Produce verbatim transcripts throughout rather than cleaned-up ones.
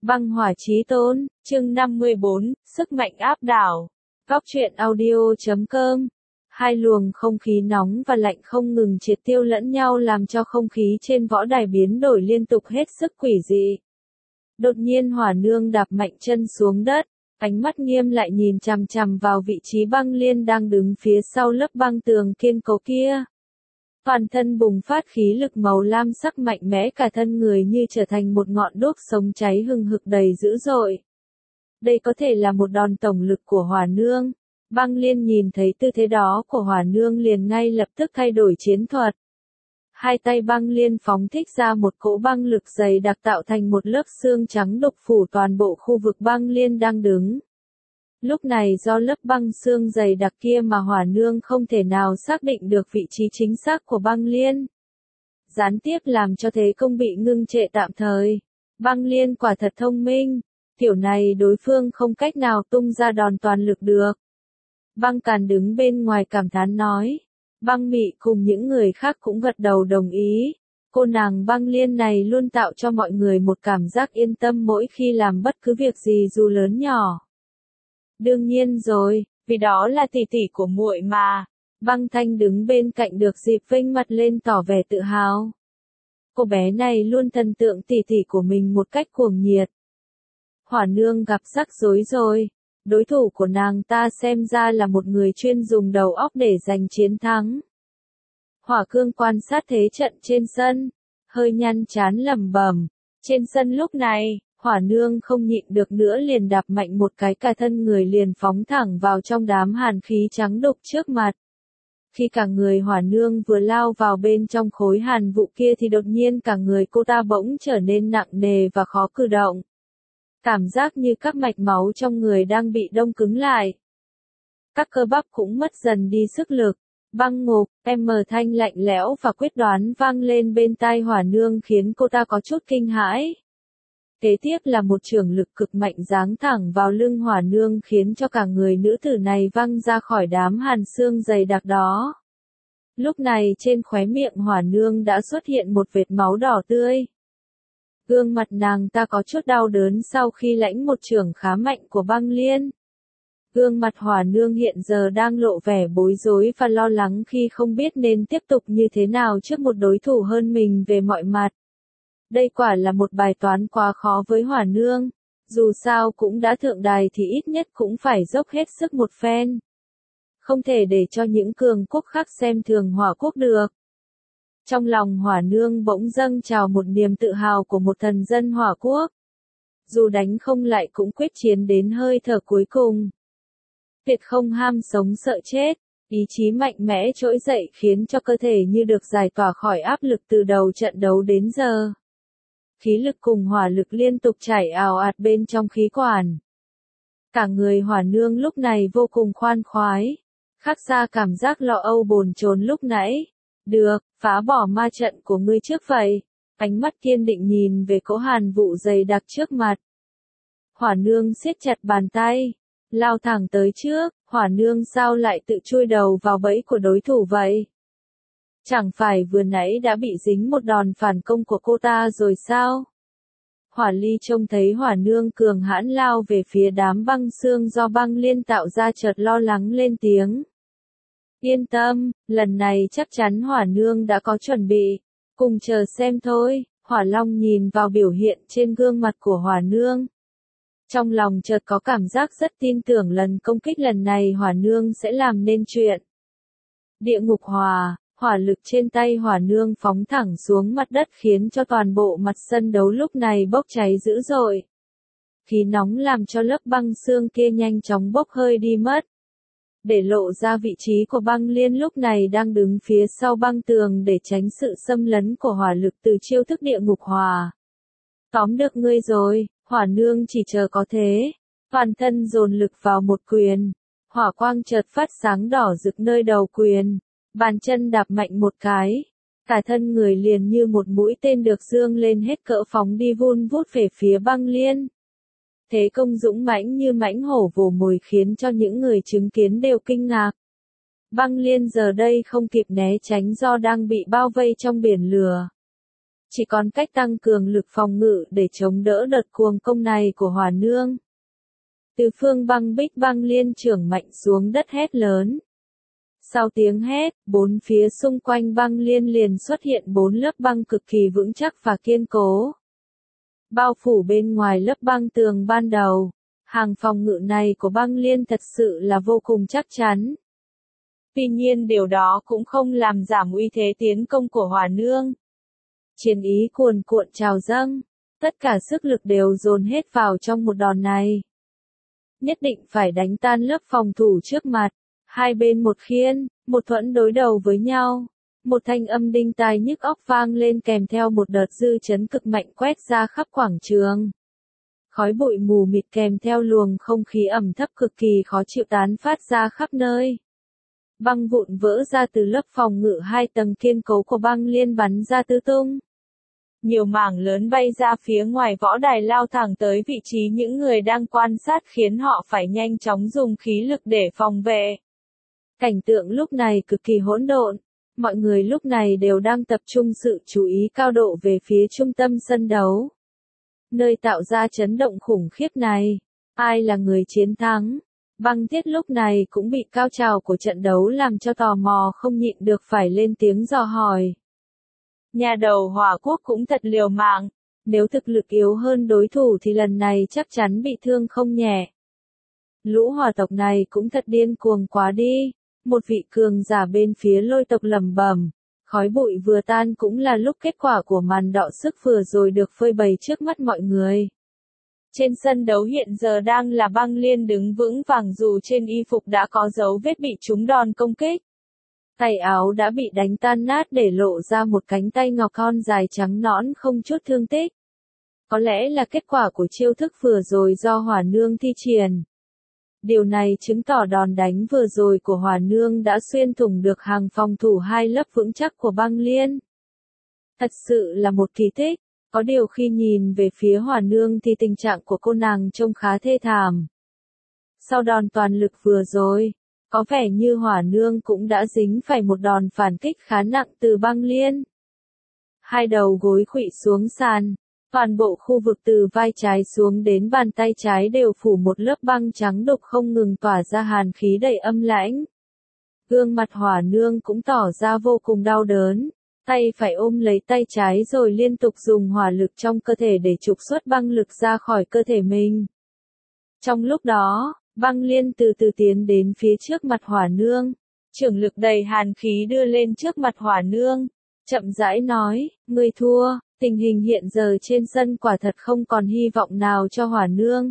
Băng hỏa chí tôn, chương năm mươi bốn, sức mạnh áp đảo. Góc truyện audio chấm com. Hai luồng không khí nóng và lạnh không ngừng triệt tiêu lẫn nhau làm cho không khí trên võ đài biến đổi liên tục hết sức quỷ dị. Đột nhiên Hỏa Nương đạp mạnh chân xuống đất, ánh mắt nghiêm lại nhìn chằm chằm vào vị trí Băng Liên đang đứng phía sau lớp băng tường kiên cố kia. Toàn thân bùng phát khí lực màu lam sắc mạnh mẽ, cả thân người như trở thành một ngọn đuốc sống cháy hừng hực đầy dữ dội. Đây có thể là một đòn tổng lực của Hỏa Nương. Băng Liên nhìn thấy tư thế đó của Hỏa Nương liền ngay lập tức thay đổi chiến thuật. Hai tay Băng Liên phóng thích ra một cỗ băng lực dày đặc tạo thành một lớp xương trắng đục phủ toàn bộ khu vực Băng Liên đang đứng. Lúc này do lớp băng xương dày đặc kia mà Hỏa Nương không thể nào xác định được vị trí chính xác của Băng Liên. Gián tiếp làm cho thế công bị ngưng trệ tạm thời. Băng Liên quả thật thông minh, kiểu này đối phương không cách nào tung ra đòn toàn lực được. Băng Càn đứng bên ngoài cảm thán nói. Băng Mị cùng những người khác cũng gật đầu đồng ý. Cô nàng Băng Liên này luôn tạo cho mọi người một cảm giác yên tâm mỗi khi làm bất cứ việc gì dù lớn nhỏ. Đương nhiên rồi, vì đó là tỷ tỷ của muội mà. Băng Thanh đứng bên cạnh được dịp vênh mặt lên tỏ vẻ tự hào. Cô bé này luôn thần tượng tỷ tỷ của mình một cách cuồng nhiệt. Hỏa Nương gặp rắc rối rồi. Đối thủ của nàng ta xem ra là một người chuyên dùng đầu óc để giành chiến thắng. Hỏa Cương quan sát thế trận trên sân, hơi nhăn trán lẩm bẩm. Trên sân lúc này, Hỏa Nương không nhịn được nữa liền đạp mạnh một cái, cả thân người liền phóng thẳng vào trong đám hàn khí trắng đục trước mặt. Khi cả người Hỏa Nương vừa lao vào bên trong khối hàn vụ kia thì đột nhiên cả người cô ta bỗng trở nên nặng nề và khó cử động. Cảm giác như các mạch máu trong người đang bị đông cứng lại. Các cơ bắp cũng mất dần đi sức lực. Băng Ngục, em mờ thanh lạnh lẽo và quyết đoán vang lên bên tai Hỏa Nương khiến cô ta có chút kinh hãi. Kế tiếp là một chưởng lực cực mạnh giáng thẳng vào lưng Hỏa Nương khiến cho cả người nữ tử này văng ra khỏi đám hàn xương dày đặc đó. Lúc này trên khóe miệng Hỏa Nương đã xuất hiện một vệt máu đỏ tươi. Gương mặt nàng ta có chút đau đớn sau khi lãnh một chưởng khá mạnh của Băng Liên. Gương mặt Hỏa Nương hiện giờ đang lộ vẻ bối rối và lo lắng khi không biết nên tiếp tục như thế nào trước một đối thủ hơn mình về mọi mặt. Đây quả là một bài toán quá khó với Hỏa Nương. Dù sao cũng đã thượng đài thì ít nhất cũng phải dốc hết sức một phen. Không thể để cho những cường quốc khác xem thường Hỏa Quốc được. Trong lòng Hỏa Nương bỗng dâng trào một niềm tự hào của một thần dân Hỏa Quốc. Dù đánh không lại cũng quyết chiến đến hơi thở cuối cùng. Tuyệt không ham sống sợ chết, ý chí mạnh mẽ trỗi dậy khiến cho cơ thể như được giải tỏa khỏi áp lực từ đầu trận đấu đến giờ. Khí lực cùng hỏa lực liên tục chảy ào ạt bên trong khí quản. Cả người Hỏa Nương lúc này vô cùng khoan khoái, khác xa cảm giác lo âu bồn chồn lúc nãy. Được, phá bỏ ma trận của ngươi trước vậy. Ánh mắt kiên định nhìn về cỗ hàn vụ dày đặc trước mặt. Hỏa Nương siết chặt bàn tay, lao thẳng tới trước. Hỏa Nương sao lại tự chui đầu vào bẫy của đối thủ vậy? Chẳng phải vừa nãy đã bị dính một đòn phản công của cô ta rồi sao? Hỏa Ly trông thấy Hỏa Nương cường hãn lao về phía đám băng xương do Băng Liên tạo ra chợt lo lắng lên tiếng. Yên tâm, lần này chắc chắn Hỏa Nương đã có chuẩn bị. Cùng chờ xem thôi. Hỏa Long nhìn vào biểu hiện trên gương mặt của Hỏa Nương. Trong lòng chợt có cảm giác rất tin tưởng lần công kích lần này Hỏa Nương sẽ làm nên chuyện. Địa ngục hỏa, hỏa lực trên tay Hỏa Nương phóng thẳng xuống mặt đất khiến cho toàn bộ mặt sân đấu lúc này bốc cháy dữ dội. Khí nóng làm cho lớp băng xương kia nhanh chóng bốc hơi đi mất. Để lộ ra vị trí của Băng Liên lúc này đang đứng phía sau băng tường để tránh sự xâm lấn của hỏa lực từ chiêu thức địa ngục hỏa. Tóm được ngươi rồi, Hỏa Nương chỉ chờ có thế. Toàn thân dồn lực vào một quyền. Hỏa quang chợt phát sáng đỏ rực nơi đầu quyền. Bàn chân đạp mạnh một cái. Cả thân người liền như một mũi tên được dương lên hết cỡ phóng đi vun vút về phía Băng Liên. Thế công dũng mãnh như mãnh hổ vồ mồi khiến cho những người chứng kiến đều kinh ngạc. Băng Liên giờ đây không kịp né tránh do đang bị bao vây trong biển lửa. chỉ còn cách tăng cường lực phòng ngự để chống đỡ đợt cuồng công này của Hỏa Nương. Từ phương băng bích băng liên trưởng mạnh xuống đất hét lớn. Sau tiếng hét, bốn phía xung quanh băng liên liền xuất hiện bốn lớp băng cực kỳ vững chắc và kiên cố. Bao phủ bên ngoài lớp băng tường ban đầu, hàng phòng ngự này của băng liên thật sự là vô cùng chắc chắn. Tuy nhiên điều đó cũng không làm giảm uy thế tiến công của Hỏa Nương. Chiến ý cuồn cuộn trào dâng, tất cả sức lực đều dồn hết vào trong một đòn này. Nhất định phải đánh tan lớp phòng thủ trước mặt, hai bên một khiên, một thuẫn đối đầu với nhau. Một thanh âm đinh tai nhức óc vang lên kèm theo một đợt dư chấn cực mạnh quét ra khắp quảng trường. Khói bụi mù mịt kèm theo luồng không khí ẩm thấp cực kỳ khó chịu tán phát ra khắp nơi. Băng vụn vỡ ra từ lớp phòng ngự hai tầng kiên cố của băng liên bắn ra tứ tung. Nhiều mảng lớn bay ra phía ngoài võ đài lao thẳng tới vị trí những người đang quan sát khiến họ phải nhanh chóng dùng khí lực để phòng vệ. Cảnh tượng lúc này cực kỳ hỗn độn. Mọi người lúc này đều đang tập trung sự chú ý cao độ về phía trung tâm sân đấu. Nơi tạo ra chấn động khủng khiếp này. Ai là người chiến thắng? Băng Tiết lúc này cũng bị cao trào của trận đấu làm cho tò mò không nhịn được phải lên tiếng dò hỏi. Nhà đầu Hỏa Quốc cũng thật liều mạng. Nếu thực lực yếu hơn đối thủ thì lần này chắc chắn bị thương không nhẹ. Lũ hỏa tộc này cũng thật điên cuồng quá đi. Một vị cường giả bên phía Lôi tộc lẩm bẩm, khói bụi vừa tan cũng là lúc kết quả của màn đọ sức vừa rồi được phơi bày trước mắt mọi người. Trên sân đấu hiện giờ đang là băng liên đứng vững vàng dù trên y phục đã có dấu vết bị trúng đòn công kích. Tay áo đã bị đánh tan nát để lộ ra một cánh tay ngọc thon dài trắng nõn không chút thương tích. Có lẽ là kết quả của chiêu thức vừa rồi do Hỏa Nương thi triển. Điều này chứng tỏ đòn đánh vừa rồi của Hỏa Nương đã xuyên thủng được hàng phòng thủ hai lớp vững chắc của băng liên. Thật sự là một kỳ tích, có điều khi nhìn về phía Hỏa Nương thì tình trạng của cô nàng trông khá thê thảm. Sau đòn toàn lực vừa rồi, có vẻ như Hỏa Nương cũng đã dính phải một đòn phản kích khá nặng từ băng liên. Hai đầu gối khuỵu xuống sàn. Toàn bộ khu vực từ vai trái xuống đến bàn tay trái đều phủ một lớp băng trắng đục không ngừng tỏa ra hàn khí đầy âm lãnh. Gương mặt Hỏa Nương cũng tỏ ra vô cùng đau đớn, tay phải ôm lấy tay trái rồi liên tục dùng hỏa lực trong cơ thể để trục xuất băng lực ra khỏi cơ thể mình. Trong lúc đó, băng liên từ từ tiến đến phía trước mặt Hỏa Nương, trưởng lực đầy hàn khí đưa lên trước mặt Hỏa Nương, chậm rãi nói, ngươi thua. Tình hình hiện giờ trên sân quả thật không còn hy vọng nào cho Hỏa Nương.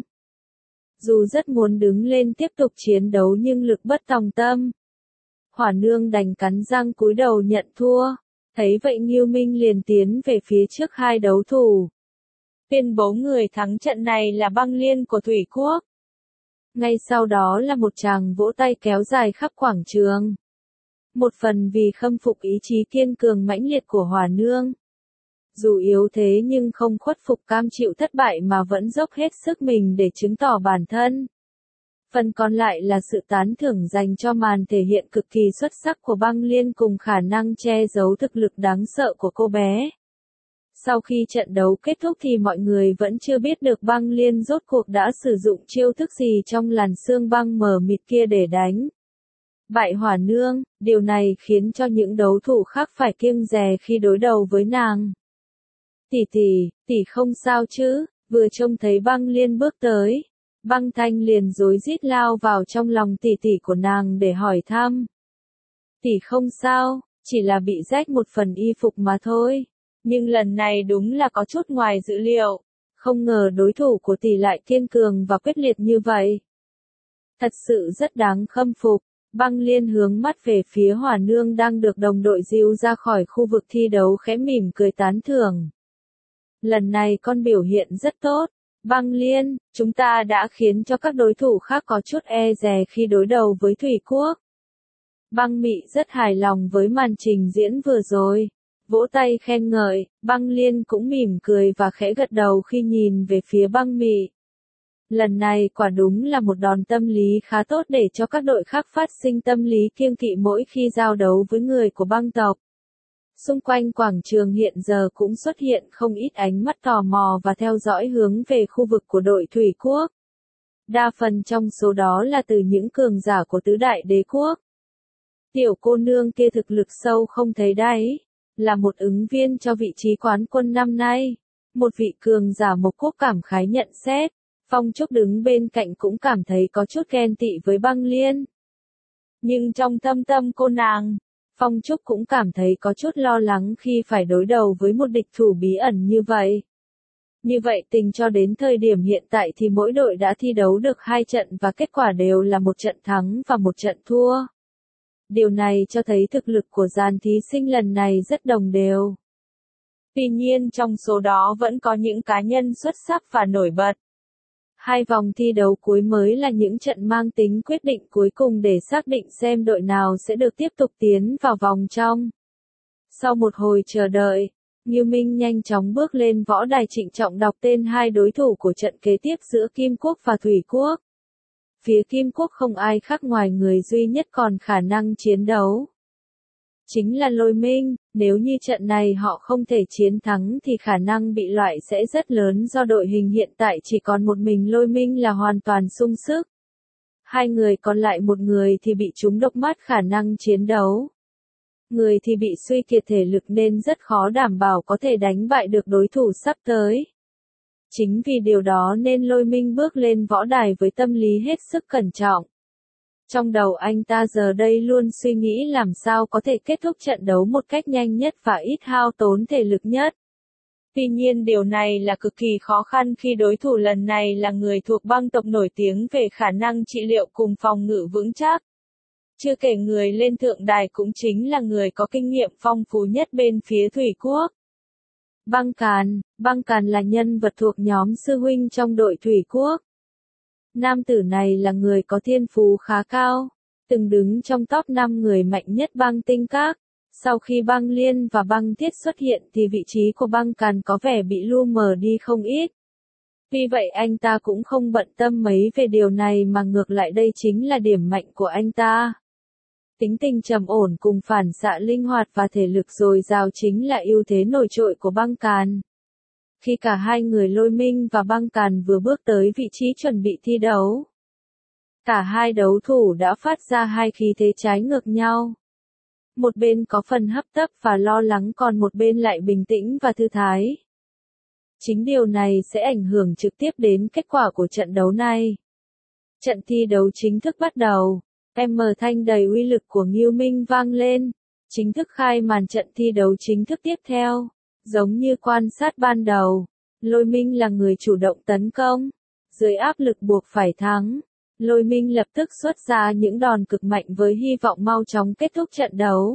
Dù rất muốn đứng lên tiếp tục chiến đấu nhưng lực bất tòng tâm. Hỏa Nương đành cắn răng cúi đầu nhận thua. Thấy vậy Ngưu Minh liền tiến về phía trước hai đấu thủ. Tuyên bố người thắng trận này là băng liên của Thủy Quốc. Ngay sau đó là một tràng vỗ tay kéo dài khắp quảng trường. Một phần vì khâm phục ý chí kiên cường mãnh liệt của Hỏa Nương. Dù yếu thế nhưng không khuất phục cam chịu thất bại mà vẫn dốc hết sức mình để chứng tỏ bản thân. Phần còn lại là sự tán thưởng dành cho màn thể hiện cực kỳ xuất sắc của băng liên cùng khả năng che giấu thực lực đáng sợ của cô bé. Sau khi trận đấu kết thúc thì mọi người vẫn chưa biết được băng liên rốt cuộc đã sử dụng chiêu thức gì trong làn sương băng mờ mịt kia để đánh bại Hỏa Nương, điều này khiến cho những đấu thủ khác phải kiêng dè khi đối đầu với nàng. Tỷ tỷ, tỷ không sao chứ? Vừa trông thấy băng liên bước tới, băng thanh liền rối rít lao vào trong lòng tỷ tỷ của nàng để hỏi thăm. Tỷ không sao, chỉ là bị rách một phần y phục mà thôi. Nhưng lần này đúng là có chút ngoài dự liệu. Không ngờ đối thủ của tỷ lại kiên cường và quyết liệt như vậy. Thật sự rất đáng khâm phục. Băng liên hướng mắt về phía Hỏa Nương đang được đồng đội dìu ra khỏi khu vực thi đấu khẽ mỉm cười tán thưởng. Lần này con biểu hiện rất tốt. Băng liên, chúng ta đã khiến cho các đối thủ khác có chút e dè khi đối đầu với Thủy Quốc. Băng Mị rất hài lòng với màn trình diễn vừa rồi. Vỗ tay khen ngợi, băng liên cũng mỉm cười và khẽ gật đầu khi nhìn về phía băng Mị. Lần này quả đúng là một đòn tâm lý khá tốt để cho các đội khác phát sinh tâm lý kiêng kỵ mỗi khi giao đấu với người của băng tộc. Xung quanh quảng trường hiện giờ cũng xuất hiện không ít ánh mắt tò mò và theo dõi hướng về khu vực của đội thủy quốc. Đa phần trong số đó là từ những cường giả của tứ đại đế quốc. Tiểu cô nương kia thực lực sâu không thấy đáy, là một ứng viên cho vị trí quán quân năm nay. Một vị cường giả Mộc Quốc cảm khái nhận xét. Phong Trúc đứng bên cạnh cũng cảm thấy có chút ghen tị với Băng Liên. Nhưng trong thâm tâm cô nàng, Phong Trúc cũng cảm thấy có chút lo lắng khi phải đối đầu với một địch thủ bí ẩn như vậy. Như vậy tình cho đến thời điểm hiện tại thì mỗi đội đã thi đấu được hai trận và kết quả đều là một trận thắng và một trận thua. Điều này cho thấy thực lực của dàn thí sinh lần này rất đồng đều. Tuy nhiên trong số đó vẫn có những cá nhân xuất sắc và nổi bật. Hai vòng thi đấu cuối mới là những trận mang tính quyết định cuối cùng để xác định xem đội nào sẽ được tiếp tục tiến vào vòng trong. Sau một hồi chờ đợi, Ngưu Minh nhanh chóng bước lên võ đài trịnh trọng đọc tên hai đối thủ của trận kế tiếp giữa Kim Quốc và Thủy Quốc. Phía Kim Quốc không ai khác ngoài người duy nhất còn khả năng chiến đấu. Chính là Lôi Minh, nếu như trận này họ không thể chiến thắng thì khả năng bị loại sẽ rất lớn do đội hình hiện tại chỉ còn một mình Lôi Minh là hoàn toàn sung sức. Hai người còn lại một người thì bị trúng độc mất khả năng chiến đấu. Người thì bị suy kiệt thể lực nên rất khó đảm bảo có thể đánh bại được đối thủ sắp tới. Chính vì điều đó nên Lôi Minh bước lên võ đài với tâm lý hết sức cẩn trọng. Trong đầu anh ta giờ đây luôn suy nghĩ làm sao có thể kết thúc trận đấu một cách nhanh nhất và ít hao tốn thể lực nhất. Tuy nhiên điều này là cực kỳ khó khăn khi đối thủ lần này là người thuộc băng tộc nổi tiếng về khả năng trị liệu cùng phòng ngự vững chắc. Chưa kể người lên thượng đài cũng chính là người có kinh nghiệm phong phú nhất bên phía Thủy Quốc. Băng Càn, Băng Càn là nhân vật thuộc nhóm sư huynh trong đội Thủy Quốc. Nam tử này là người có thiên phú khá cao, từng đứng trong top năm người mạnh nhất băng tinh các. Sau khi Băng Liên và Băng Thiết xuất hiện thì vị trí của Băng Càn có vẻ bị lu mờ đi không ít. Vì vậy anh ta cũng không bận tâm mấy về điều này mà ngược lại đây chính là điểm mạnh của anh ta. Tính tình trầm ổn cùng phản xạ linh hoạt và thể lực dồi dào chính là ưu thế nổi trội của Băng Càn. Khi cả hai người Lôi Minh và Băng Càn vừa bước tới vị trí chuẩn bị thi đấu, cả hai đấu thủ đã phát ra hai khí thế trái ngược nhau. Một bên có phần hấp tấp và lo lắng còn một bên lại bình tĩnh và thư thái. Chính điều này sẽ ảnh hưởng trực tiếp đến kết quả của trận đấu này. Trận thi đấu chính thức bắt đầu. Em âm thanh đầy uy lực của Ngưu Minh vang lên, chính thức khai màn trận thi đấu chính thức tiếp theo. Giống như quan sát ban đầu, Lôi Minh là người chủ động tấn công. Dưới áp lực buộc phải thắng, Lôi Minh lập tức xuất ra những đòn cực mạnh với hy vọng mau chóng kết thúc trận đấu.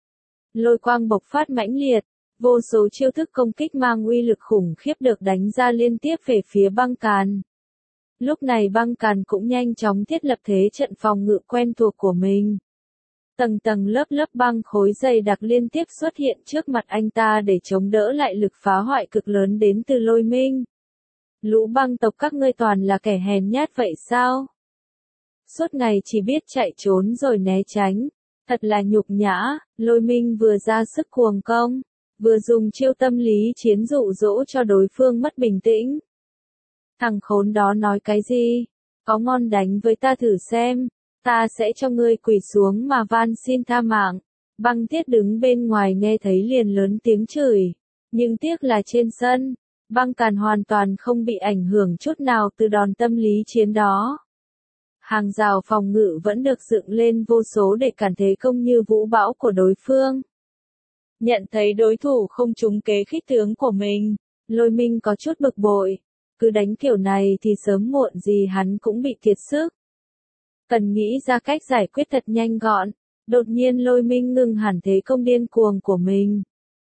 Lôi quang bộc phát mãnh liệt, vô số chiêu thức công kích mang uy lực khủng khiếp được đánh ra liên tiếp về phía Băng Càn. Lúc này Băng Càn cũng nhanh chóng thiết lập thế trận phòng ngự quen thuộc của mình. Tầng tầng lớp lớp băng khối dày đặc liên tiếp xuất hiện trước mặt anh ta để chống đỡ lại lực phá hoại cực lớn đến từ Lôi Minh. Lũ băng tộc các ngươi toàn là kẻ hèn nhát vậy sao? Suốt ngày chỉ biết chạy trốn rồi né tránh. Thật là nhục nhã. Lôi Minh vừa ra sức cuồng công, vừa dùng chiêu tâm lý chiến dụ dỗ cho đối phương mất bình tĩnh. Thằng khốn đó nói cái gì? Có ngon đánh với ta thử xem. Ta sẽ cho ngươi quỳ xuống mà van xin tha mạng. Băng Thiết đứng bên ngoài nghe thấy liền lớn tiếng chửi. Nhưng tiếc là trên sân, Băng Càn hoàn toàn không bị ảnh hưởng chút nào từ đòn tâm lý chiến đó. Hàng rào phòng ngự vẫn được dựng lên vô số để cản thế công như vũ bão của đối phương. Nhận thấy đối thủ không trúng kế khích tướng của mình, Lôi Minh có chút bực bội. Cứ đánh kiểu này thì sớm muộn gì hắn cũng bị kiệt sức. Cần nghĩ ra cách giải quyết thật nhanh gọn. Đột nhiên Lôi Minh ngừng hẳn thế công điên cuồng của mình.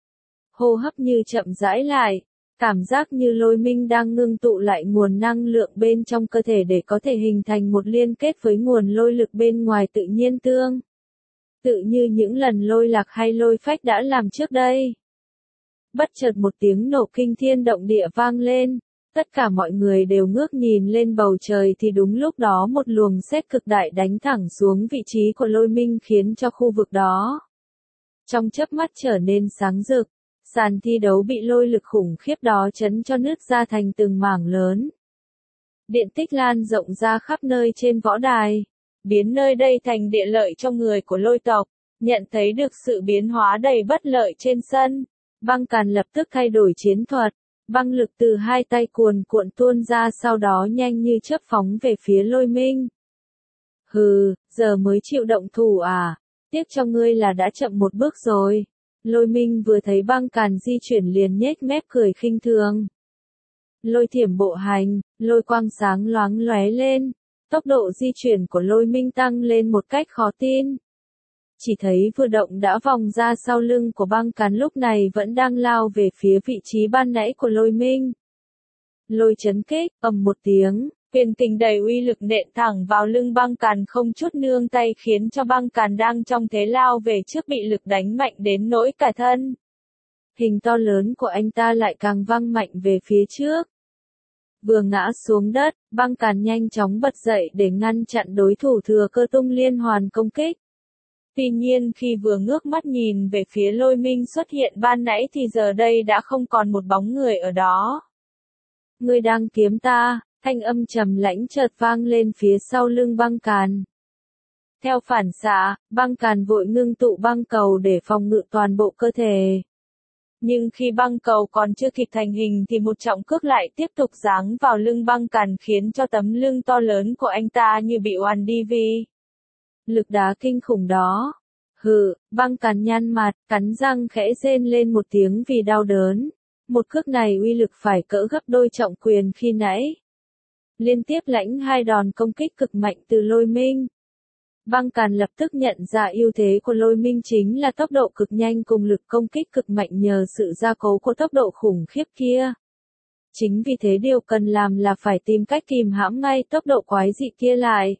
Hô hấp như chậm rãi lại. Cảm giác như Lôi Minh đang ngưng tụ lại nguồn năng lượng bên trong cơ thể để có thể hình thành một liên kết với nguồn lôi lực bên ngoài tự nhiên tương. Tự như những lần lôi lạc hay lôi phách đã làm trước đây. Bất chợt một tiếng nổ kinh thiên động địa vang lên. Tất cả mọi người đều ngước nhìn lên bầu trời thì đúng lúc đó một luồng sét cực đại đánh thẳng xuống vị trí của Lôi Minh khiến cho khu vực đó trong chớp mắt trở nên sáng rực. Sàn thi đấu bị lôi lực khủng khiếp đó chấn cho nứt ra thành từng mảng lớn. Điện tích lan rộng ra khắp nơi trên võ đài, biến nơi đây thành địa lợi cho người của lôi tộc. Nhận thấy được sự biến hóa đầy bất lợi trên sân, Băng Càn lập tức thay đổi chiến thuật. Băng lực từ hai tay cuồn cuộn tuôn ra, sau đó nhanh như chớp phóng về phía Lôi Minh. Hừ, giờ mới chịu động thủ à? Tiếc cho ngươi là đã chậm một bước rồi. Lôi Minh vừa thấy Băng Càn di chuyển liền nhếch mép cười khinh thường. Lôi thiểm bộ hành, lôi quang sáng loáng lóe lên. Tốc độ di chuyển của Lôi Minh tăng lên một cách khó tin. Chỉ thấy vừa động đã vòng ra sau lưng của Băng Càn, lúc này vẫn đang lao về phía vị trí ban nãy của Lôi Minh. Lôi chấn kích, ầm một tiếng, quyền kình đầy uy lực nện thẳng vào lưng Băng Càn không chút nương tay, khiến cho Băng Càn đang trong thế lao về trước bị lực đánh mạnh đến nỗi cả thân hình to lớn của anh ta lại càng văng mạnh về phía trước. Vừa ngã xuống đất, Băng Càn nhanh chóng bật dậy để ngăn chặn đối thủ thừa cơ tung liên hoàn công kích. Tuy nhiên khi vừa ngước mắt nhìn về phía Lôi Minh xuất hiện ban nãy thì giờ đây đã không còn một bóng người ở đó. Ngươi đang kiếm ta, thanh âm trầm lãnh chợt vang lên phía sau lưng Băng Càn. Theo phản xạ, Băng Càn vội ngưng tụ băng cầu để phòng ngự toàn bộ cơ thể. Nhưng khi băng cầu còn chưa kịp thành hình thì một trọng cước lại tiếp tục giáng vào lưng Băng Càn, khiến cho tấm lưng to lớn của anh ta như bị oằn đi vì lực đá kinh khủng đó. Hừ, Băng Càn nhăn mặt, cắn răng khẽ rên lên một tiếng vì đau đớn. Một cước này uy lực phải cỡ gấp đôi trọng quyền khi nãy. Liên tiếp lãnh hai đòn công kích cực mạnh từ Lôi Minh. Băng Càn lập tức nhận ra ưu thế của Lôi Minh chính là tốc độ cực nhanh cùng lực công kích cực mạnh nhờ sự gia cố của tốc độ khủng khiếp kia. Chính vì thế điều cần làm là phải tìm cách kìm hãm ngay tốc độ quái dị kia lại.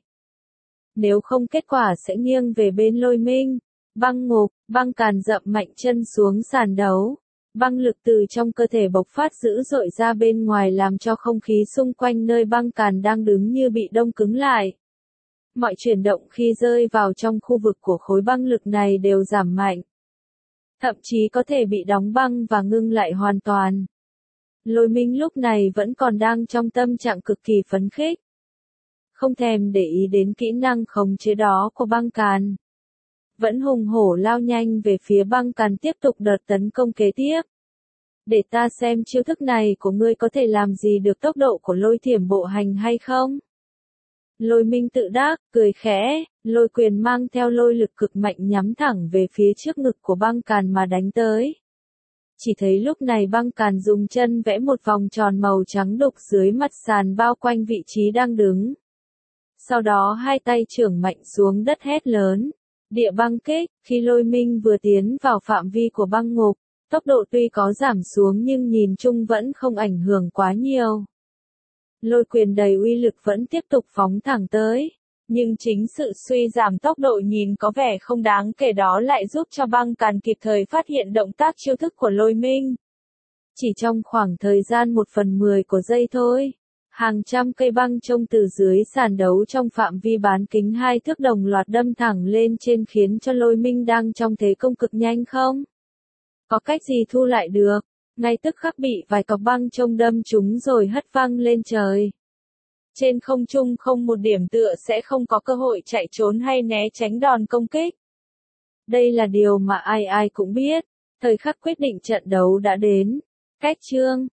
Nếu không kết quả sẽ nghiêng về bên Lôi Minh. Băng ngục, Băng Càn dậm mạnh chân xuống sàn đấu. Băng lực từ trong cơ thể bộc phát dữ dội ra bên ngoài, làm cho không khí xung quanh nơi Băng Càn đang đứng như bị đông cứng lại. Mọi chuyển động khi rơi vào trong khu vực của khối băng lực này đều giảm mạnh. Thậm chí có thể bị đóng băng và ngưng lại hoàn toàn. Lôi Minh lúc này vẫn còn đang trong tâm trạng cực kỳ phấn khích. Không thèm để ý đến kỹ năng khống chế đó của Băng Càn. Vẫn hùng hổ lao nhanh về phía Băng Càn, tiếp tục đợt tấn công kế tiếp. Để ta xem chiêu thức này của ngươi có thể làm gì được tốc độ của lôi thiểm bộ hành hay không? Lôi Minh tự đắc, cười khẽ, lôi quyền mang theo lôi lực cực mạnh nhắm thẳng về phía trước ngực của Băng Càn mà đánh tới. Chỉ thấy lúc này Băng Càn dùng chân vẽ một vòng tròn màu trắng đục dưới mặt sàn bao quanh vị trí đang đứng. Sau đó hai tay chưởng mạnh xuống đất hét lớn. Địa băng kích, khi Lôi Minh vừa tiến vào phạm vi của băng ngục, tốc độ tuy có giảm xuống nhưng nhìn chung vẫn không ảnh hưởng quá nhiều. Lôi quyền đầy uy lực vẫn tiếp tục phóng thẳng tới. Nhưng chính sự suy giảm tốc độ nhìn có vẻ không đáng kể đó lại giúp cho Băng Càn kịp thời phát hiện động tác chiêu thức của Lôi Minh. Chỉ trong khoảng thời gian một phần mười của giây thôi, hàng trăm cây băng trông từ dưới sàn đấu trong phạm vi bán kính hai thước đồng loạt đâm thẳng lên trên, khiến cho Lôi Minh đang trong thế công cực nhanh không có cách gì thu lại được. Ngay tức khắc bị vài cọc băng trông đâm trúng rồi hất văng lên trời. Trên không trung không một điểm tựa, sẽ không có cơ hội chạy trốn hay né tránh đòn công kích. Đây là điều mà ai ai cũng biết. Thời khắc quyết định trận đấu đã đến. Cách chương